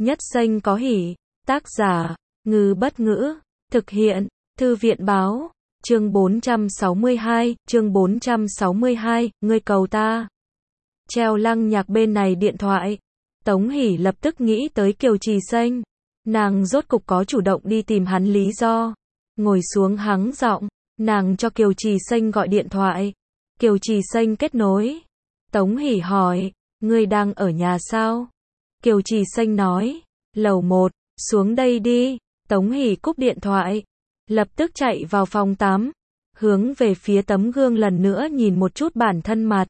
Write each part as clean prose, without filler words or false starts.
Nhất xanh có hỉ. Tác giả, Ngư Bất Ngữ. Thực hiện, Thư viện báo. Chương 462, ngươi cầu ta. Treo Lăng Nhạc bên này điện thoại. Tống Hỷ lập tức nghĩ tới Kiều Trì Xanh. Nàng rốt cục có chủ động đi tìm hắn lý do. Ngồi xuống hắng giọng, nàng cho Kiều Trì Xanh gọi điện thoại. Kiều Trì Xanh kết nối. Tống Hỷ hỏi, ngươi đang ở nhà sao? Kiều Trì Xanh nói, lầu 1, xuống đây đi. Tống Hỷ cúp điện thoại, lập tức chạy vào phòng tắm, hướng về phía tấm gương lần nữa nhìn một chút bản thân mặt.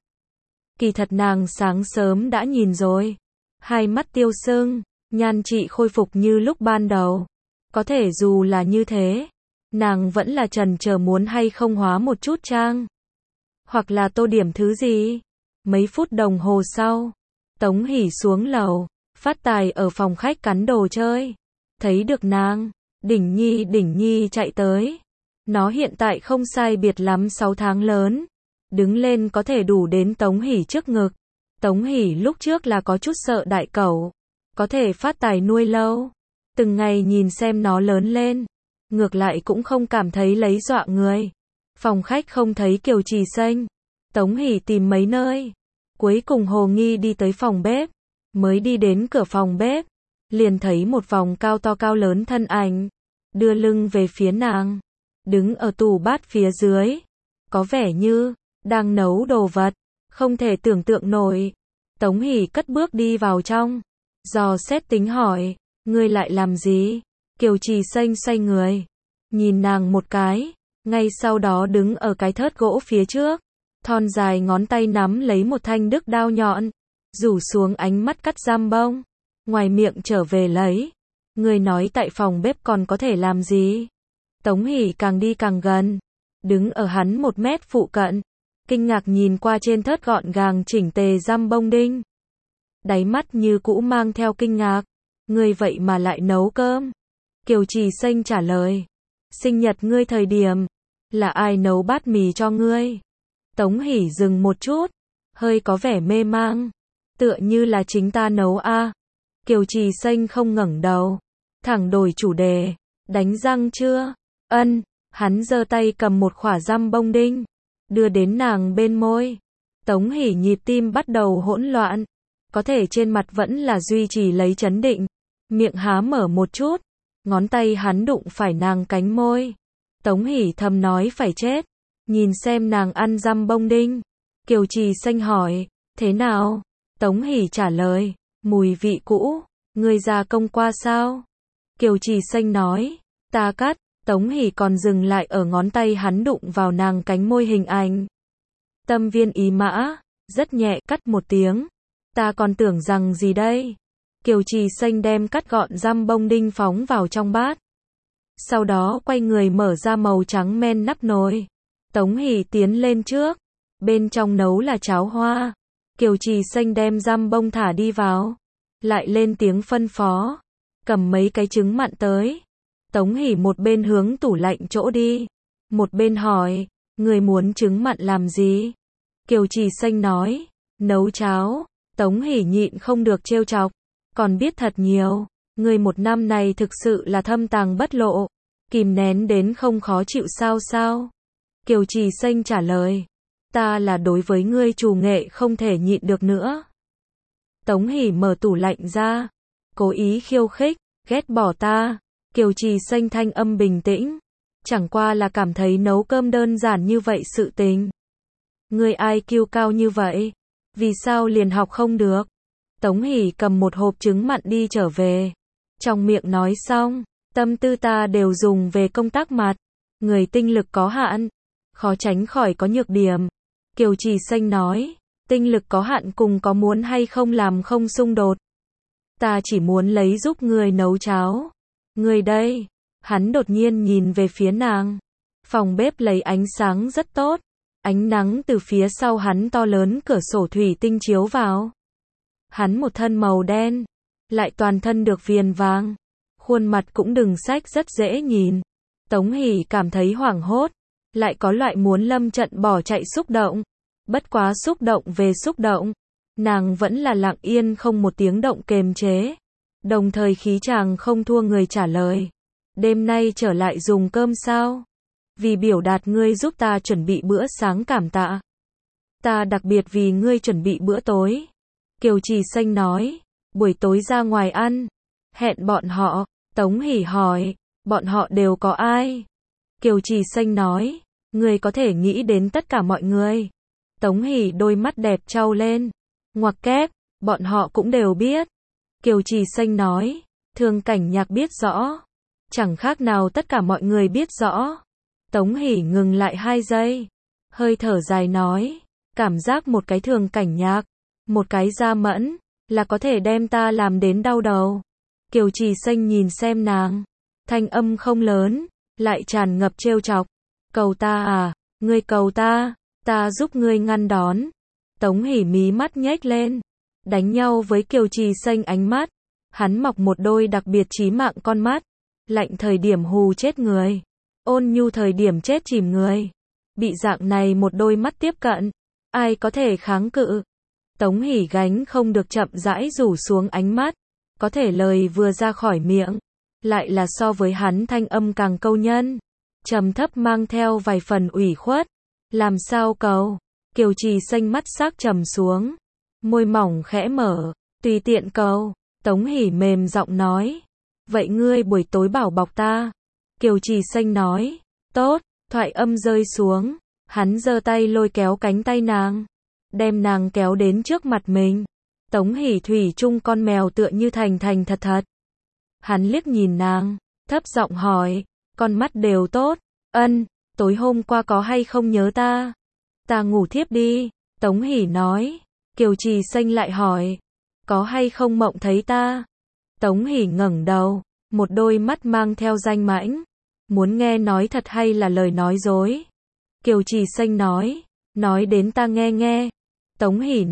Kỳ thật nàng sáng sớm đã nhìn rồi, hai mắt tiêu sưng, nhan trị khôi phục như lúc ban đầu. Có thể dù là như thế, nàng vẫn là chần chờ muốn hay không hóa một chút trang, hoặc là tô điểm thứ gì. Mấy phút đồng hồ sau, Tống Hỷ xuống lầu, Phát Tài ở phòng khách cắn đồ chơi, thấy được nàng, Đỉnh Nhi chạy tới. Nó hiện tại không sai biệt lắm 6 tháng lớn, đứng lên có thể đủ đến Tống Hỷ trước ngực. Tống Hỷ lúc trước là có chút sợ đại cẩu, có thể Phát Tài nuôi lâu, từng ngày nhìn xem nó lớn lên, ngược lại cũng không cảm thấy lấy dọa người. Phòng khách không thấy Kiều Trì Xanh, Tống Hỷ tìm mấy nơi, cuối cùng hồ nghi đi tới phòng bếp, mới đi đến cửa phòng bếp, liền thấy một vòng cao to cao lớn thân ảnh, đưa lưng về phía nàng, đứng ở tủ bát phía dưới, có vẻ như đang nấu đồ vật, không thể tưởng tượng nổi. Tống Hỷ cất bước đi vào trong, dò xét tính hỏi, ngươi lại làm gì? Kiều Trì Xanh xoay người, nhìn nàng một cái, ngay sau đó đứng ở cái thớt gỗ phía trước, thon dài ngón tay nắm lấy một thanh đức đao nhọn, rủ xuống ánh mắt cắt giam bông, ngoài miệng trở về lấy. Ngươi nói tại phòng bếp còn có thể làm gì? Tống Hỷ càng đi càng gần, đứng ở hắn 1 mét phụ cận, kinh ngạc nhìn qua trên thớt gọn gàng chỉnh tề giam bông đinh. Đáy mắt như cũ mang theo kinh ngạc, ngươi vậy mà lại nấu cơm? Kiều Trì Xanh trả lời, sinh nhật ngươi thời điểm, là ai nấu bát mì cho ngươi? Tống Hỷ dừng một chút, hơi có vẻ mê mang, tựa như là chính ta nấu a. Kiều Trì Xanh không ngẩng đầu, thẳng đổi chủ đề, đánh răng chưa? Ân. Hắn giơ tay cầm một khỏa giam bông đinh, đưa đến nàng bên môi. Tống Hỷ nhịp tim bắt đầu hỗn loạn, có thể trên mặt vẫn là duy trì lấy trấn định, miệng há mở một chút, ngón tay hắn đụng phải nàng cánh môi. Tống Hỷ thầm nói phải chết, nhìn xem nàng ăn giam bông đinh. Kiều Trì Xanh hỏi, thế nào? Tống Hỷ trả lời, mùi vị cũ, ngươi gia công qua sao? Kiều Trì Xanh nói, ta cắt. Tống Hỷ còn dừng lại ở ngón tay hắn đụng vào nàng cánh môi hình ảnh. Tâm viên ý mã, rất nhẹ cắt một tiếng. Ta còn tưởng rằng gì đây? Kiều Trì Xanh đem cắt gọn giam bông đinh phóng vào trong bát. Sau đó quay người mở ra màu trắng men nắp nồi. Tống Hỷ tiến lên trước, bên trong nấu là cháo hoa. Kiều Trì Xanh đem giam bông thả đi vào, lại lên tiếng phân phó, cầm mấy cái trứng mặn tới. Tống Hỷ một bên hướng tủ lạnh chỗ đi, một bên hỏi, người muốn trứng mặn làm gì? Kiều Trì Xanh nói, nấu cháo. Tống Hỷ nhịn không được trêu chọc, còn biết thật nhiều, người 1 năm này thực sự là thâm tàng bất lộ, kìm nén đến không khó chịu sao? Kiều Trì Xanh trả lời, ta là đối với ngươi trù nghệ không thể nhịn được nữa. Tống Hỷ mở tủ lạnh ra, cố ý khiêu khích, ghét bỏ ta. Kiều Trì Xanh thanh âm bình tĩnh, chẳng qua là cảm thấy nấu cơm đơn giản như vậy sự tình. Ngươi IQ cao như vậy, vì sao liền học không được? Tống Hỷ cầm một hộp trứng mặn đi trở về, trong miệng nói xong, tâm tư ta đều dùng về công tác mặt, người tinh lực có hạn, khó tránh khỏi có nhược điểm. Kiều Trì Xanh nói, tinh lực có hạn cùng có muốn hay không làm không xung đột. Ta chỉ muốn lấy giúp người nấu cháo. Người đây, hắn đột nhiên nhìn về phía nàng. Phòng bếp lấy ánh sáng rất tốt, ánh nắng từ phía sau hắn to lớn cửa sổ thủy tinh chiếu vào. Hắn một thân màu đen, lại toàn thân được viền vàng, khuôn mặt cũng đừng sách rất dễ nhìn. Tống Hỷ cảm thấy hoảng hốt, lại có loại muốn lâm trận bỏ chạy xúc động. Bất quá xúc động về xúc động, nàng vẫn là lặng yên không một tiếng động kềm chế. Đồng thời khí chàng không thua người trả lời. Đêm nay trở lại dùng cơm sao? Vì biểu đạt ngươi giúp ta chuẩn bị bữa sáng cảm tạ. Ta đặc biệt vì ngươi chuẩn bị bữa tối. Kiều Trì Xanh nói, buổi tối ra ngoài ăn. Hẹn bọn họ, Tống Hỷ hỏi, bọn họ đều có ai? Kiều Trì Xanh nói, ngươi có thể nghĩ đến tất cả mọi người. Tống Hỷ đôi mắt đẹp trao lên, ngoặc kép, bọn họ cũng đều biết. Kiều Trì Xanh nói, Thương Cảnh Nhạc biết rõ. Chẳng khác nào tất cả mọi người biết rõ. Tống Hỷ ngừng lại 2 giây, hơi thở dài nói, cảm giác một cái Thường Cảnh Nhạc, một cái Gia Mẫn, là có thể đem ta làm đến đau đầu. Kiều Trì Xanh nhìn xem nàng, thanh âm không lớn, lại tràn ngập trêu chọc. Cầu ta à, ngươi cầu ta giúp ngươi ngăn đón. Tống Hỷ mí mắt nhếch lên, đánh nhau với Kiều Trì Xanh ánh mắt. Hắn mọc một đôi đặc biệt chí mạng con mắt, lạnh thời điểm hù chết người, ôn nhu thời điểm chết chìm người. Bị dạng này một đôi mắt tiếp cận, ai có thể kháng cự? Tống Hỷ gánh không được chậm rãi rủ xuống ánh mắt, có thể lời vừa ra khỏi miệng, lại là so với hắn thanh âm càng câu nhân, trầm thấp mang theo vài phần ủy khuất. Làm sao cầu? Kiều Trì Xanh mắt sắc trầm xuống, môi mỏng khẽ mở, tùy tiện cầu. Tống Hỷ mềm giọng nói, vậy ngươi buổi tối bảo bọc ta. Kiều Trì Xanh nói, tốt. Thoại âm rơi xuống, hắn giơ tay lôi kéo cánh tay nàng, đem nàng kéo đến trước mặt mình. Tống Hỷ thủy chung con mèo tựa như thành thành thật thật. Hắn liếc nhìn nàng, thấp giọng hỏi, con mắt đều tốt. Ân, tối hôm qua có hay không nhớ ta? Ta ngủ thiếp đi. Tống Hỷ nói. Kiều Trì Xanh lại hỏi, có hay không mộng thấy ta? Tống Hỷ ngẩng đầu, một đôi mắt mang theo danh mãnh. Muốn nghe nói thật hay là lời nói dối? Kiều Trì Xanh nói đến ta nghe nghe. Tống Hỷ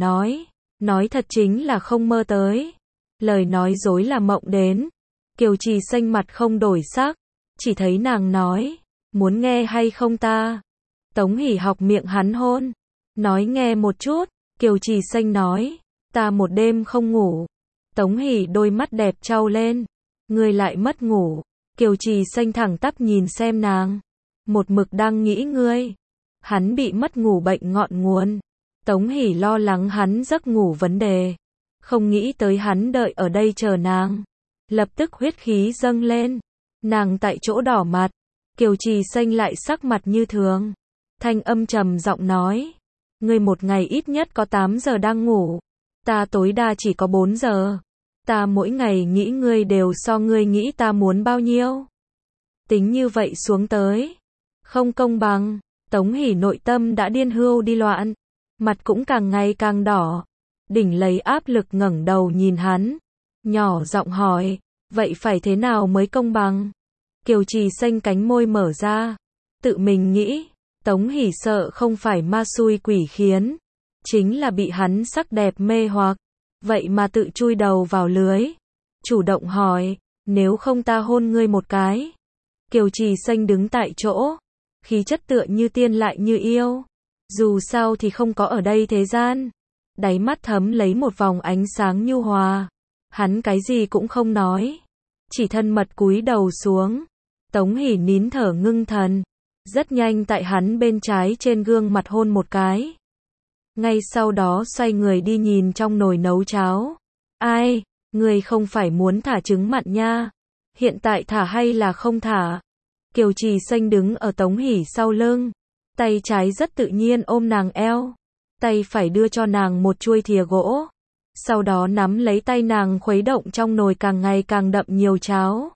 nói thật chính là không mơ tới. Lời nói dối là mộng đến. Kiều Trì Xanh mặt không đổi sắc, chỉ thấy nàng nói, muốn nghe hay không ta? Tống Hỷ học miệng hắn hôn, nói nghe một chút. Kiều Trì Xanh nói, ta một đêm không ngủ. Tống Hỷ đôi mắt đẹp trao lên, ngươi lại mất ngủ. Kiều Trì Xanh thẳng tắp nhìn xem nàng, một mực đang nghĩ ngươi. Hắn bị mất ngủ bệnh ngọn nguồn. Tống Hỷ lo lắng hắn giấc ngủ vấn đề, không nghĩ tới hắn đợi ở đây chờ nàng. Lập tức huyết khí dâng lên, nàng tại chỗ đỏ mặt. Kiều Trì Xanh lại sắc mặt như thường, thanh âm trầm giọng nói, ngươi một ngày ít nhất có 8 giờ đang ngủ, ta tối đa chỉ có 4 giờ. Ta mỗi ngày nghĩ ngươi đều so ngươi nghĩ ta muốn bao nhiêu. Tính như vậy xuống tới, không công bằng. Tống Hỷ nội tâm đã điên hưu đi loạn, mặt cũng càng ngày càng đỏ, đỉnh lấy áp lực ngẩng đầu nhìn hắn, nhỏ giọng hỏi, vậy phải thế nào mới công bằng? Kiều Trì Xanh cánh môi mở ra, tự mình nghĩ. Tống Hỷ sợ không phải ma xui quỷ khiến, chính là bị hắn sắc đẹp mê hoặc, vậy mà tự chui đầu vào lưới, chủ động hỏi, nếu không ta hôn ngươi một cái. Kiều Trì Xanh đứng tại chỗ, khí chất tựa như tiên lại như yêu, dù sao thì không có ở đây thế gian. Đáy mắt thấm lấy một vòng ánh sáng nhu hòa, hắn cái gì cũng không nói, chỉ thân mật cúi đầu xuống. Tống Hỷ nín thở ngưng thần, rất nhanh tại hắn bên trái trên gương mặt hôn một cái. Ngay sau đó xoay người đi nhìn trong nồi nấu cháo. Ai, người không phải muốn thả trứng mặn nha? Hiện tại thả hay là không thả? Kiều Trì Xanh đứng ở Tống Hỷ sau lưng, tay trái rất tự nhiên ôm nàng eo, tay phải đưa cho nàng một chuôi thìa gỗ, sau đó nắm lấy tay nàng khuấy động trong nồi càng ngày càng đậm nhiều cháo.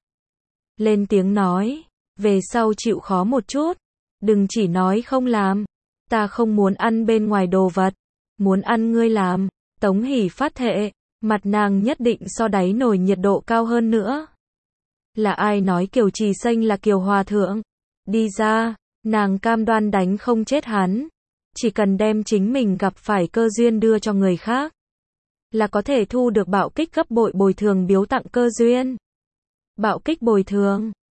Lên tiếng nói, về sau chịu khó một chút, đừng chỉ nói không làm. Ta không muốn ăn bên ngoài đồ vật, muốn ăn ngươi làm. Tống Hỷ phát thệ, mặt nàng nhất định so đáy nồi nhiệt độ cao hơn nữa. Là ai nói Kiều Trì Xanh là Kiều Hòa Thượng? Đi ra, nàng cam đoan đánh không chết hắn, chỉ cần đem chính mình gặp phải cơ duyên đưa cho người khác, là có thể thu được bạo kích gấp bội bồi thường biếu tặng cơ duyên. Bạo kích bồi thường.